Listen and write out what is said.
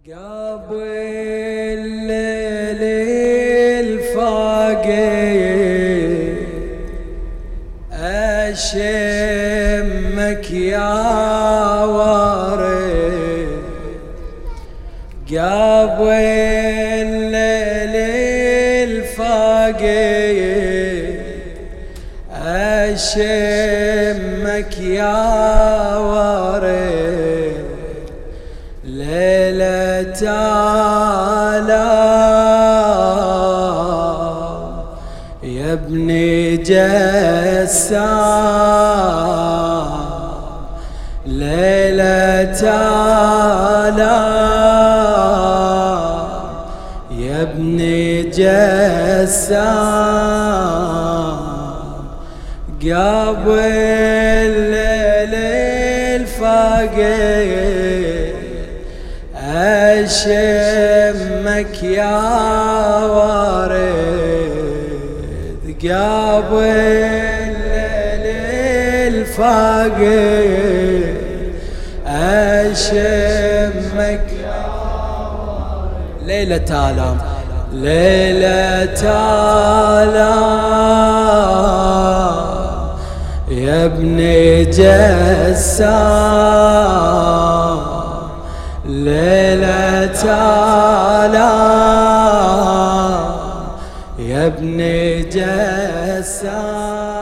قبل الليل الفاقي أشمك يا وارد، قبل الليل الفاقي أشمك يا وارد، ليلة آلام يا ابني جسام، ليلة آلام يا ابني جسام، قبل الليل الفاقي أشمك يا وارد، قبل الليل الفاقي أشمك يا وارد، ليلة آلام ليلة آلام يا ابني جسام، ليلة آلام يا ابني جسام.